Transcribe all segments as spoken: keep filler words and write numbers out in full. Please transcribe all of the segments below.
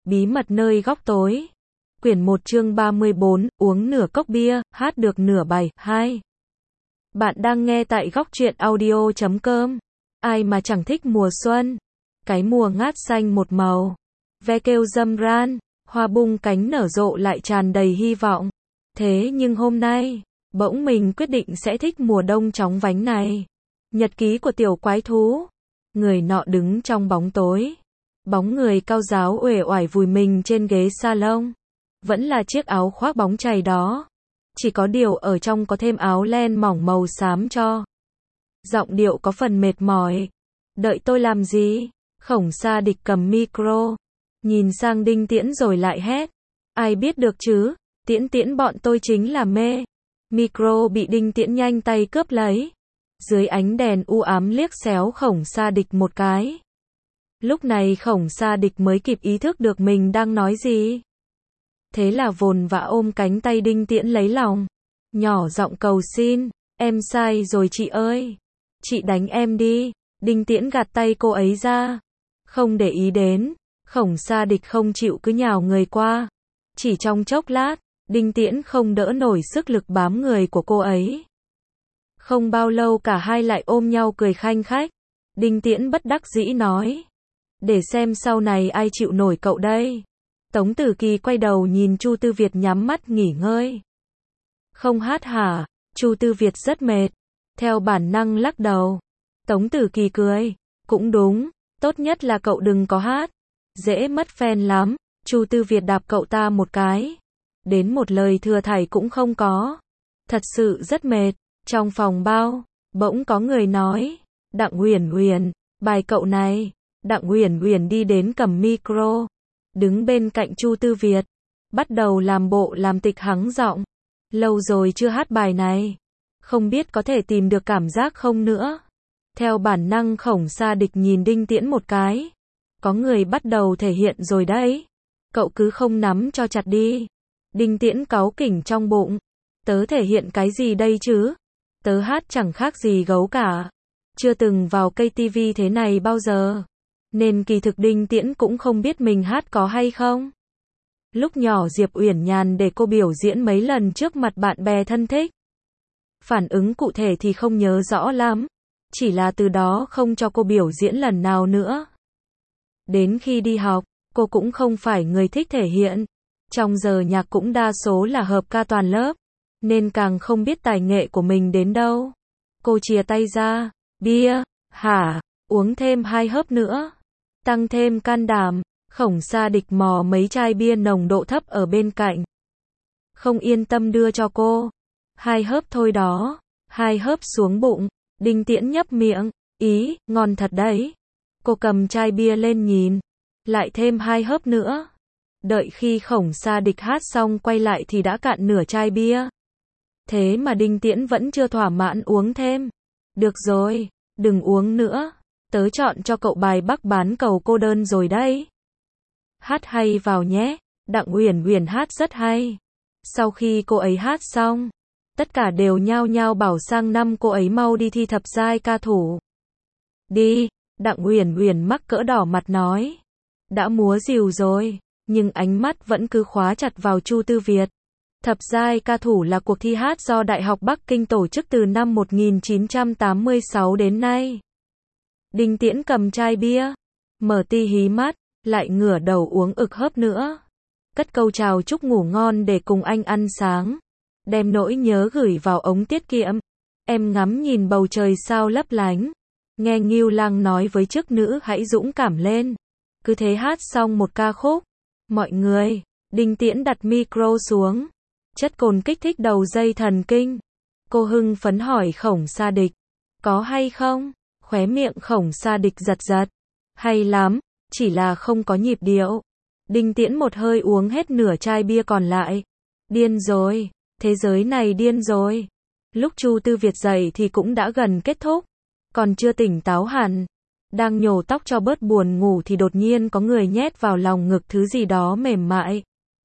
Bí mật nơi góc tối. Quyển một chương ba mươi bốn, uống nửa cốc bia, hát được nửa bài, hai. Bạn đang nghe tại góc truyện audio chấm com. Ai mà chẳng thích mùa xuân. Cái mùa ngát xanh một màu. Ve kêu râm ran, hoa bung cánh nở rộ lại tràn đầy hy vọng. Thế nhưng hôm nay, bỗng mình quyết định sẽ thích mùa đông chóng vánh này. Nhật ký của tiểu quái thú. Người nọ đứng trong bóng tối. Bóng người cao ráo uể oải vùi mình trên ghế salon. Vẫn là chiếc áo khoác bóng chày đó. Chỉ có điều ở trong có thêm áo len mỏng màu xám cho. Giọng điệu có phần mệt mỏi. Đợi tôi làm gì? Khổng Sa Địch cầm micro. Nhìn sang Đinh Tiễn rồi lại hét. Ai biết được chứ? Tiễn Tiễn bọn tôi chính là mê. Micro bị Đinh Tiễn nhanh tay cướp lấy. Dưới ánh đèn u ám liếc xéo Khổng Sa Địch một cái. Lúc này Khổng Sa Địch mới kịp ý thức được mình đang nói gì. Thế là vồn vã ôm cánh tay Đinh Tiễn lấy lòng. Nhỏ giọng cầu xin. Em sai rồi chị ơi. Chị đánh em đi. Đinh Tiễn gạt tay cô ấy ra. Không để ý đến. Khổng Sa Địch không chịu cứ nhào người qua. Chỉ trong chốc lát, Đinh Tiễn không đỡ nổi sức lực bám người của cô ấy. Không bao lâu cả hai lại ôm nhau cười khanh khách. Đinh Tiễn bất đắc dĩ nói. Để xem sau này ai chịu nổi cậu đây. Tống Tử Kỳ quay đầu nhìn Chu Tư Việt nhắm mắt nghỉ ngơi. Không hát hả? Chu Tư Việt rất mệt. Theo bản năng lắc đầu. Tống Tử Kỳ cười. Cũng đúng, tốt nhất là cậu đừng có hát. Dễ mất fan lắm. Chu Tư Việt đạp cậu ta một cái. Đến một lời thừa thảy cũng không có. Thật sự rất mệt. Trong phòng bao, bỗng có người nói. Đặng Uyển Uyển, bài cậu này. Đặng Uyển Uyển đi đến cầm micro. Đứng bên cạnh Chu Tư Việt. Bắt đầu làm bộ làm tịch hắng giọng. Lâu rồi chưa hát bài này. Không biết có thể tìm được cảm giác không nữa. Theo bản năng Khổng Sa Địch nhìn Đinh Tiễn một cái. Có người bắt đầu thể hiện rồi đấy. Cậu cứ không nắm cho chặt đi. Đinh Tiễn cáu kỉnh trong bụng. Tớ thể hiện cái gì đây chứ? Tớ hát chẳng khác gì gấu cả. Chưa từng vào cây tivi thế này bao giờ. Nên kỳ thực Đinh Tiễn cũng không biết mình hát có hay không. Lúc nhỏ Diệp Uyển Nhàn để cô biểu diễn mấy lần trước mặt bạn bè thân thích. Phản ứng cụ thể thì không nhớ rõ lắm. Chỉ là từ đó không cho cô biểu diễn lần nào nữa. Đến khi đi học, cô cũng không phải người thích thể hiện. Trong giờ nhạc cũng đa số là hợp ca toàn lớp. Nên càng không biết tài nghệ của mình đến đâu. Cô chìa tay ra. Bia, hả? Uống thêm hai hớp nữa. Tăng thêm can đảm. Khổng Sa Địch mò mấy chai bia nồng độ thấp ở bên cạnh. Không yên tâm đưa cho cô. Hai hớp thôi đó. Hai hớp xuống bụng. Đinh Tiễn nhấp miệng. Ý, ngon thật đấy. Cô cầm chai bia lên nhìn. Lại thêm hai hớp nữa. Đợi khi Khổng Sa Địch hát xong quay lại thì đã cạn nửa chai bia. Thế mà Đinh Tiễn vẫn chưa thỏa mãn uống thêm. Được rồi, đừng uống nữa. Tớ chọn cho cậu bài Bắc Bán Cầu Cô Đơn rồi đấy. Hát hay vào nhé. Đặng Uyển Uyển hát rất hay. Sau khi cô ấy hát xong, tất cả đều nhao nhao bảo sang năm cô ấy mau đi thi thập giai ca thủ. Đi, Đặng Uyển Uyển mắc cỡ đỏ mặt nói. Đã múa rìu rồi, nhưng ánh mắt vẫn cứ khóa chặt vào Chu Tư Việt. Thập giai ca thủ là cuộc thi hát do Đại học Bắc Kinh tổ chức từ năm một nghìn chín trăm tám mươi sáu đến nay. Đinh Tiễn cầm chai bia, mở ti hí mắt, lại ngửa đầu uống ực hớp nữa. Cất câu chào chúc ngủ ngon để cùng anh ăn sáng. Đem nỗi nhớ gửi vào ống tiết kiệm. Em ngắm nhìn bầu trời sao lấp lánh. Nghe Ngưu Lang nói với chức nữ hãy dũng cảm lên. Cứ thế hát xong một ca khúc. Mọi người, Đinh Tiễn đặt micro xuống. Chất cồn kích thích đầu dây thần kinh. Cô hưng phấn hỏi Khổng Sa Địch. Có hay không? Khóe miệng Khổng Sa Địch giật giật. Hay lắm, chỉ là không có nhịp điệu. Đinh Tiễn một hơi uống hết nửa chai bia còn lại. Điên rồi, thế giới này điên rồi. Lúc Chu Tư Việt dậy thì cũng đã gần kết thúc. Còn chưa tỉnh táo hẳn. Đang nhổ tóc cho bớt buồn ngủ thì đột nhiên có người nhét vào lòng ngực thứ gì đó mềm mại.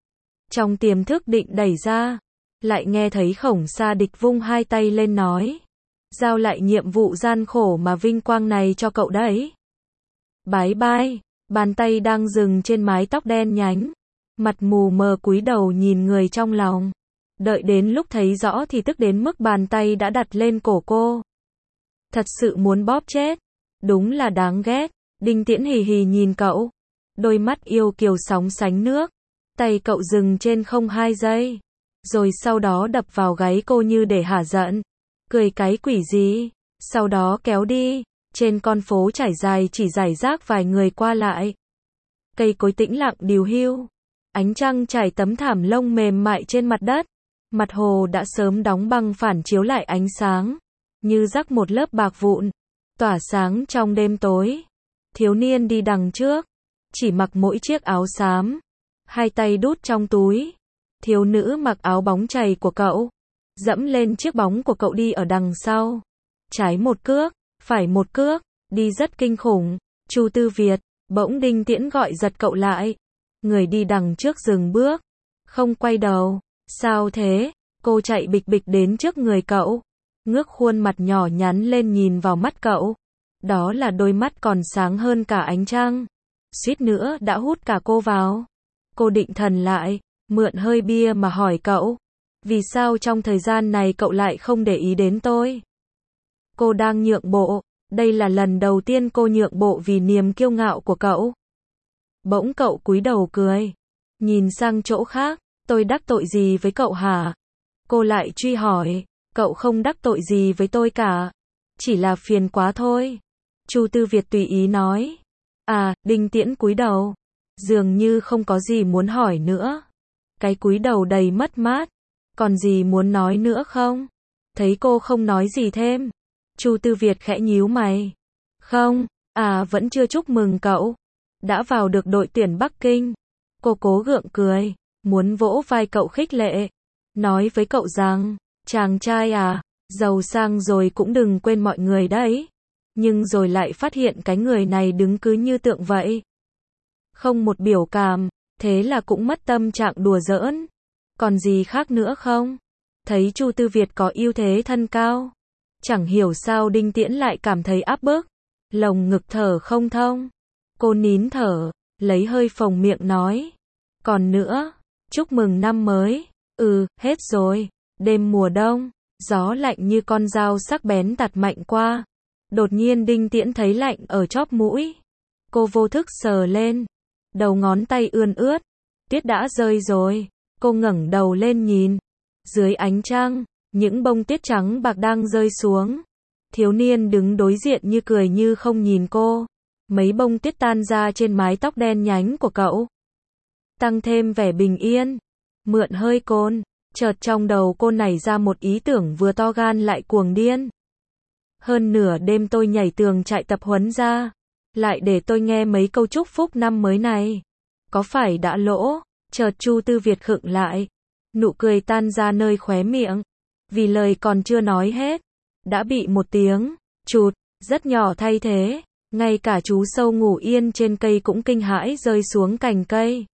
Trong tiềm thức định đẩy ra, lại nghe thấy Khổng Sa Địch vung hai tay lên nói. Giao lại nhiệm vụ gian khổ mà vinh quang này cho cậu đấy. Bái bai. Bàn tay đang dừng trên mái tóc đen nhánh. Mặt mù mờ cúi đầu nhìn người trong lòng. Đợi đến lúc thấy rõ thì tức đến mức bàn tay đã đặt lên cổ cô. Thật sự muốn bóp chết. Đúng là đáng ghét. Đinh Tiễn hì hì nhìn cậu. Đôi mắt yêu kiều sóng sánh nước. Tay cậu dừng trên không hai giây. Rồi sau đó đập vào gáy cô như để hả giận. Cười cái quỷ gì. Sau đó kéo đi. Trên con phố trải dài chỉ rải rác vài người qua lại. Cây cối tĩnh lặng điều hưu. Ánh trăng trải tấm thảm lông mềm mại trên mặt đất. Mặt hồ đã sớm đóng băng phản chiếu lại ánh sáng. Như rắc một lớp bạc vụn. Tỏa sáng trong đêm tối. Thiếu niên đi đằng trước. Chỉ mặc mỗi chiếc áo xám. Hai tay đút trong túi. Thiếu nữ mặc áo bóng chày của cậu. Dẫm lên chiếc bóng của cậu đi ở đằng sau. Trái một cước, phải một cước. Đi rất kinh khủng. Chu Tư Việt. Bỗng Đinh Tiễn gọi giật cậu lại. Người đi đằng trước dừng bước. Không quay đầu. Sao thế? Cô chạy bịch bịch đến trước người cậu. Ngước khuôn mặt nhỏ nhắn lên nhìn vào mắt cậu. Đó là đôi mắt còn sáng hơn cả ánh trăng. Suýt nữa đã hút cả cô vào. Cô định thần lại, mượn hơi bia mà hỏi cậu. Vì sao trong thời gian này cậu lại không để ý đến tôi? Cô đang nhượng bộ. Đây là lần đầu tiên cô nhượng bộ vì niềm kiêu ngạo của cậu. Bỗng cậu cúi đầu cười. Nhìn sang chỗ khác. Tôi đắc tội gì với cậu hả? Cô lại truy hỏi. Cậu không đắc tội gì với tôi cả. Chỉ là phiền quá thôi. Chu Tư Việt tùy ý nói. À, Đinh Tiễn cúi đầu. Dường như không có gì muốn hỏi nữa. Cái cúi đầu đầy mất mát. Còn gì muốn nói nữa không? Thấy cô không nói gì thêm. Chu Tư Việt khẽ nhíu mày. Không, à vẫn chưa chúc mừng cậu. Đã vào được đội tuyển Bắc Kinh. Cô cố gượng cười. Muốn vỗ vai cậu khích lệ. Nói với cậu rằng, chàng trai à, giàu sang rồi cũng đừng quên mọi người đấy. Nhưng rồi lại phát hiện cái người này đứng cứ như tượng vậy. Không một biểu cảm, thế là cũng mất tâm trạng đùa giỡn. Còn gì khác nữa không? Thấy Chu Tư Việt có ưu thế thân cao. Chẳng hiểu sao Đinh Tiễn lại cảm thấy áp bức. Lồng ngực thở không thông. Cô nín thở, lấy hơi phồng miệng nói. Còn nữa, chúc mừng năm mới. Ừ, hết rồi. Đêm mùa đông, gió lạnh như con dao sắc bén tạt mạnh qua. Đột nhiên Đinh Tiễn thấy lạnh ở chóp mũi. Cô vô thức sờ lên. Đầu ngón tay ươn ướt. Tuyết đã rơi rồi. Cô ngẩng đầu lên nhìn. Dưới ánh trăng, những bông tuyết trắng bạc đang rơi xuống. Thiếu niên đứng đối diện như cười như không nhìn cô. Mấy bông tuyết tan ra trên mái tóc đen nhánh của cậu. Tăng thêm vẻ bình yên. Mượn hơi côn. Chợt trong đầu cô nảy ra một ý tưởng vừa to gan lại cuồng điên. Hơn nửa đêm tôi nhảy tường trại tập huấn ra. Lại để tôi nghe mấy câu chúc phúc năm mới này. Có phải đã lỗ? Chợt Chu Tư Việt khựng lại. Nụ cười tan ra nơi khóe miệng. Vì lời còn chưa nói hết. Đã bị một tiếng chụt rất nhỏ thay thế. Ngay cả chú sâu ngủ yên trên cây cũng kinh hãi rơi xuống cành cây.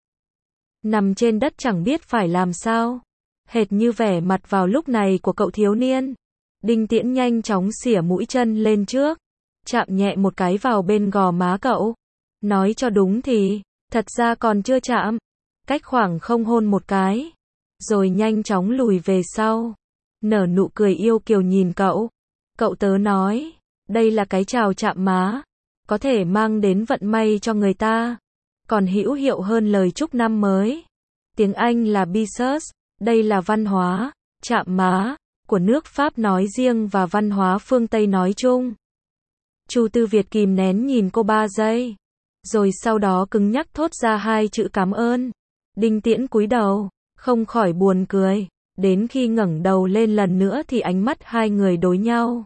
Nằm trên đất chẳng biết phải làm sao. Hệt như vẻ mặt vào lúc này của cậu thiếu niên. Đinh Tiễn nhanh chóng xỉa mũi chân lên trước. Chạm nhẹ một cái vào bên gò má cậu. Nói cho đúng thì, thật ra còn chưa chạm. Cách khoảng không hôn một cái. Rồi nhanh chóng lùi về sau. Nở nụ cười yêu kiều nhìn cậu. Cậu tớ nói, đây là cái chào chạm má. Có thể mang đến vận may cho người ta. Còn hữu hiệu hơn lời chúc năm mới. Tiếng Anh là Bisous. Đây là văn hóa, chạm má, của nước Pháp nói riêng và văn hóa phương Tây nói chung. Chu Tư Việt kìm nén nhìn cô ba giây. Rồi sau đó cứng nhắc thốt ra hai chữ cảm ơn. Đinh Tiễn cúi đầu, không khỏi buồn cười. Đến khi ngẩng đầu lên lần nữa thì ánh mắt hai người đối nhau.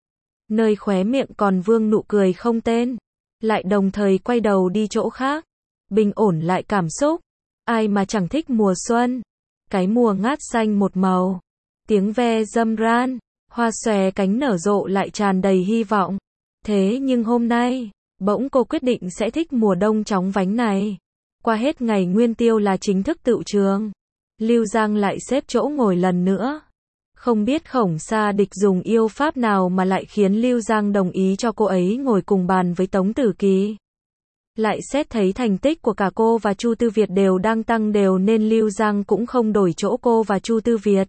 Nơi khóe miệng còn vương nụ cười không tên. Lại đồng thời quay đầu đi chỗ khác. Bình ổn lại cảm xúc. Ai mà chẳng thích mùa xuân. Cái mùa ngát xanh một màu. Tiếng ve râm ran. Hoa xòe cánh nở rộ lại tràn đầy hy vọng. Thế nhưng hôm nay, bỗng cô quyết định sẽ thích mùa đông chóng vánh này. Qua hết ngày nguyên tiêu là chính thức tựu trường. Lưu Giang lại xếp chỗ ngồi lần nữa. Không biết Khổng Sa Địch dùng yêu pháp nào mà lại khiến Lưu Giang đồng ý cho cô ấy ngồi cùng bàn với Tống Tử Kỳ. Lại xét thấy thành tích của cả cô và Chu Tư Việt đều đang tăng đều nên Lưu Giang cũng không đổi chỗ cô và Chu Tư Việt.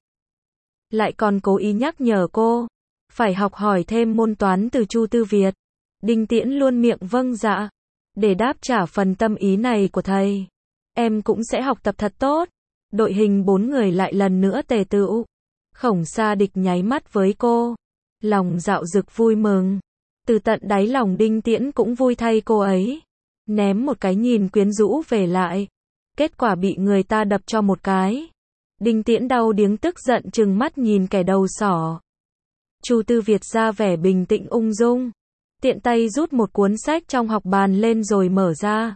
Lại còn cố ý nhắc nhở cô, phải học hỏi thêm môn toán từ Chu Tư Việt. Đinh Tiễn luôn miệng vâng dạ. Để đáp trả phần tâm ý này của thầy, em cũng sẽ học tập thật tốt. Đội hình bốn người lại lần nữa tề tựu. Khổng Sa Địch nháy mắt với cô, lòng dạo dực vui mừng. Từ tận đáy lòng Đinh Tiễn cũng vui thay cô ấy. Ném một cái nhìn quyến rũ về lại. Kết quả bị người ta đập cho một cái. Đinh Tiễn đau điếng tức giận trừng mắt nhìn kẻ đầu sỏ. Chu Tư Việt ra vẻ bình tĩnh ung dung. Tiện tay rút một cuốn sách trong học bàn lên rồi mở ra.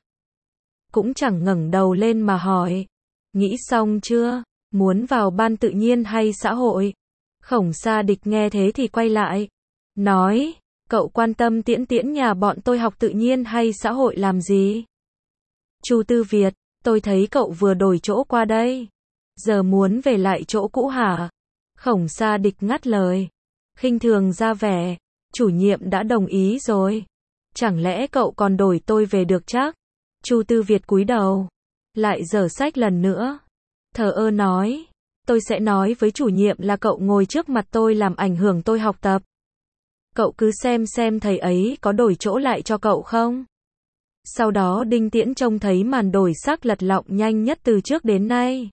Cũng chẳng ngẩng đầu lên mà hỏi. Nghĩ xong chưa? Muốn vào ban tự nhiên hay xã hội? Khổng Sa Địch nghe thế thì quay lại. Nói, cậu quan tâm Tiễn Tiễn nhà bọn tôi học tự nhiên hay xã hội làm gì? Chu Tư Việt, tôi thấy cậu vừa đổi chỗ qua đây. Giờ muốn về lại chỗ cũ hả? Khổng Sa Địch ngắt lời. Khinh thường ra vẻ. Chủ nhiệm đã đồng ý rồi. Chẳng lẽ cậu còn đổi tôi về được chắc? Chu Tư Việt cúi đầu. Lại dở sách lần nữa. Thờ ơ nói. Tôi sẽ nói với chủ nhiệm là cậu ngồi trước mặt tôi làm ảnh hưởng tôi học tập. Cậu cứ xem xem thầy ấy có đổi chỗ lại cho cậu không? Sau đó Đinh Tiễn trông thấy màn đổi sắc lật lọng nhanh nhất từ trước đến nay.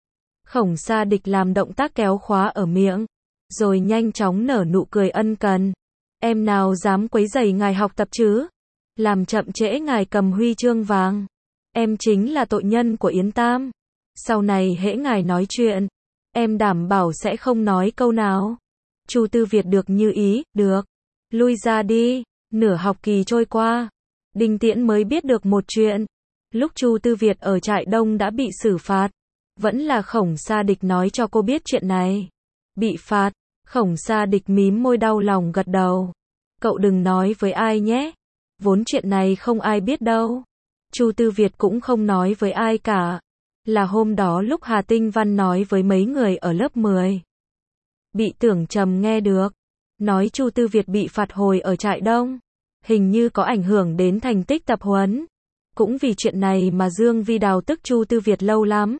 Khổng Sa Địch làm động tác kéo khóa ở miệng. Rồi nhanh chóng nở nụ cười ân cần. Em nào dám quấy rầy ngài học tập chứ? Làm chậm trễ ngài cầm huy chương vàng. Em chính là tội nhân của Yến Tam. Sau này hễ ngài nói chuyện, em đảm bảo sẽ không nói câu nào. Chu Tư Việt được như ý, được. Lui ra đi. Nửa học kỳ trôi qua. Đinh Tiễn mới biết được một chuyện. Lúc Chu Tư Việt ở trại đông đã bị xử phạt. Vẫn là Khổng Sa Địch nói cho cô biết chuyện này. Bị phạt. Khổng Sa Địch mím môi đau lòng gật đầu. Cậu đừng nói với ai nhé. Vốn chuyện này không ai biết đâu. Chu Tư Việt cũng không nói với ai cả. Là hôm đó lúc Hà Tinh Văn nói với mấy người ở lớp mười. Bị Tưởng Trầm nghe được. Nói Chu Tư Việt bị phạt hồi ở trại đông. Hình như có ảnh hưởng đến thành tích tập huấn. Cũng vì chuyện này mà Dương Vi Đào tức Chu Tư Việt lâu lắm.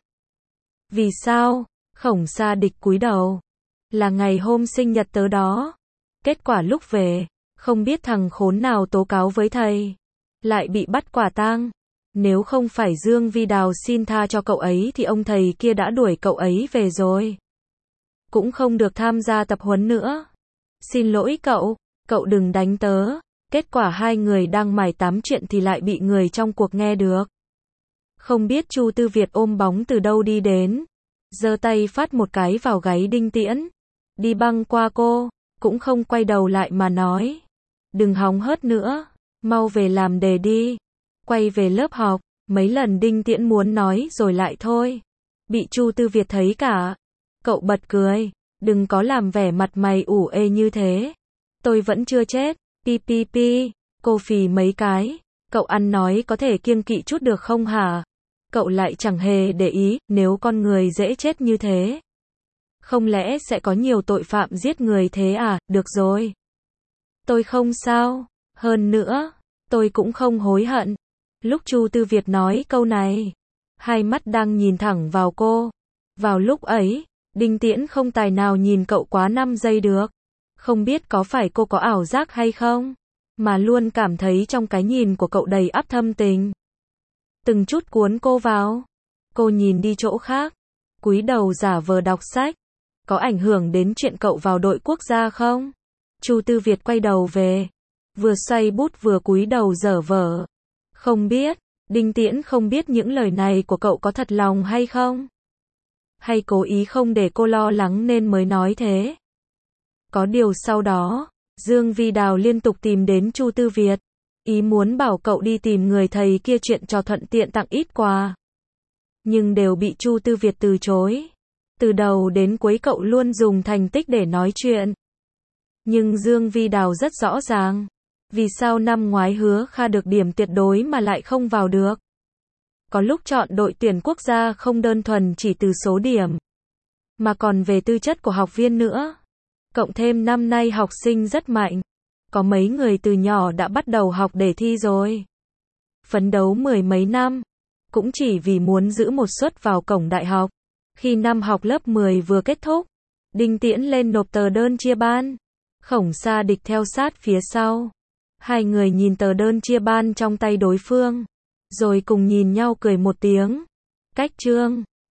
Vì sao? Khổng Sa Địch cúi đầu. Là ngày hôm sinh nhật tớ đó. Kết quả lúc về, không biết thằng khốn nào tố cáo với thầy. Lại bị bắt quả tang. Nếu không phải Dương Vi Đào xin tha cho cậu ấy thì ông thầy kia đã đuổi cậu ấy về rồi. Cũng không được tham gia tập huấn nữa. Xin lỗi cậu, cậu đừng đánh tớ. Kết quả hai người đang mải tám chuyện thì lại bị người trong cuộc nghe được. Không biết Chu Tư Việt ôm bóng từ đâu đi đến. Giơ tay phát một cái vào gáy Đinh Tiễn. Đi băng qua cô, cũng không quay đầu lại mà nói. Đừng hóng hớt nữa, mau về làm đề đi. Quay về lớp học, mấy lần Đinh Tiễn muốn nói rồi lại thôi. Bị Chu Tư Việt thấy cả. Cậu bật cười, đừng có làm vẻ mặt mày ủ ê như thế. Tôi vẫn chưa chết, pi pi pi, cô phì mấy cái. Cậu ăn nói có thể kiêng kỵ chút được không hả? Cậu lại chẳng hề để ý, nếu con người dễ chết như thế. Không lẽ sẽ có nhiều tội phạm giết người thế à? Được rồi. Tôi không sao. Hơn nữa, tôi cũng không hối hận. Lúc Chu Tư Việt nói câu này, hai mắt đang nhìn thẳng vào cô. Vào lúc ấy, Đinh Tiễn không tài nào nhìn cậu quá năm giây được. Không biết có phải cô có ảo giác hay không, mà luôn cảm thấy trong cái nhìn của cậu đầy ắp thâm tình. Từng chút cuốn cô vào. Cô nhìn đi chỗ khác, cúi đầu giả vờ đọc sách. Có ảnh hưởng đến chuyện cậu vào đội quốc gia không? Chu Tư Việt quay đầu về, vừa xoay bút vừa cúi đầu dở vở. Không biết, Đinh Tiễn không biết những lời này của cậu có thật lòng hay không? Hay cố ý không để cô lo lắng nên mới nói thế? Có điều sau đó, Dương Vi Đào liên tục tìm đến Chu Tư Việt. Ý muốn bảo cậu đi tìm người thầy kia chuyện cho thuận tiện tặng ít quà. Nhưng đều bị Chu Tư Việt từ chối. Từ đầu đến cuối cậu luôn dùng thành tích để nói chuyện. Nhưng Dương Vi Đào rất rõ ràng. Vì sao năm ngoái hứa Kha được điểm tuyệt đối mà lại không vào được? Có lúc chọn đội tuyển quốc gia không đơn thuần chỉ từ số điểm, mà còn về tư chất của học viên nữa. Cộng thêm năm nay học sinh rất mạnh. Có mấy người từ nhỏ đã bắt đầu học để thi rồi. phấn đấu mười mấy năm, cũng chỉ vì muốn giữ một suất vào cổng đại học. Khi năm học lớp mười vừa kết thúc, Đinh Tiễn lên nộp tờ đơn chia ban. Khổng Sa Địch theo sát phía sau. Hai người nhìn tờ đơn chia ban trong tay đối phương, rồi cùng nhìn nhau cười một tiếng. Cách chương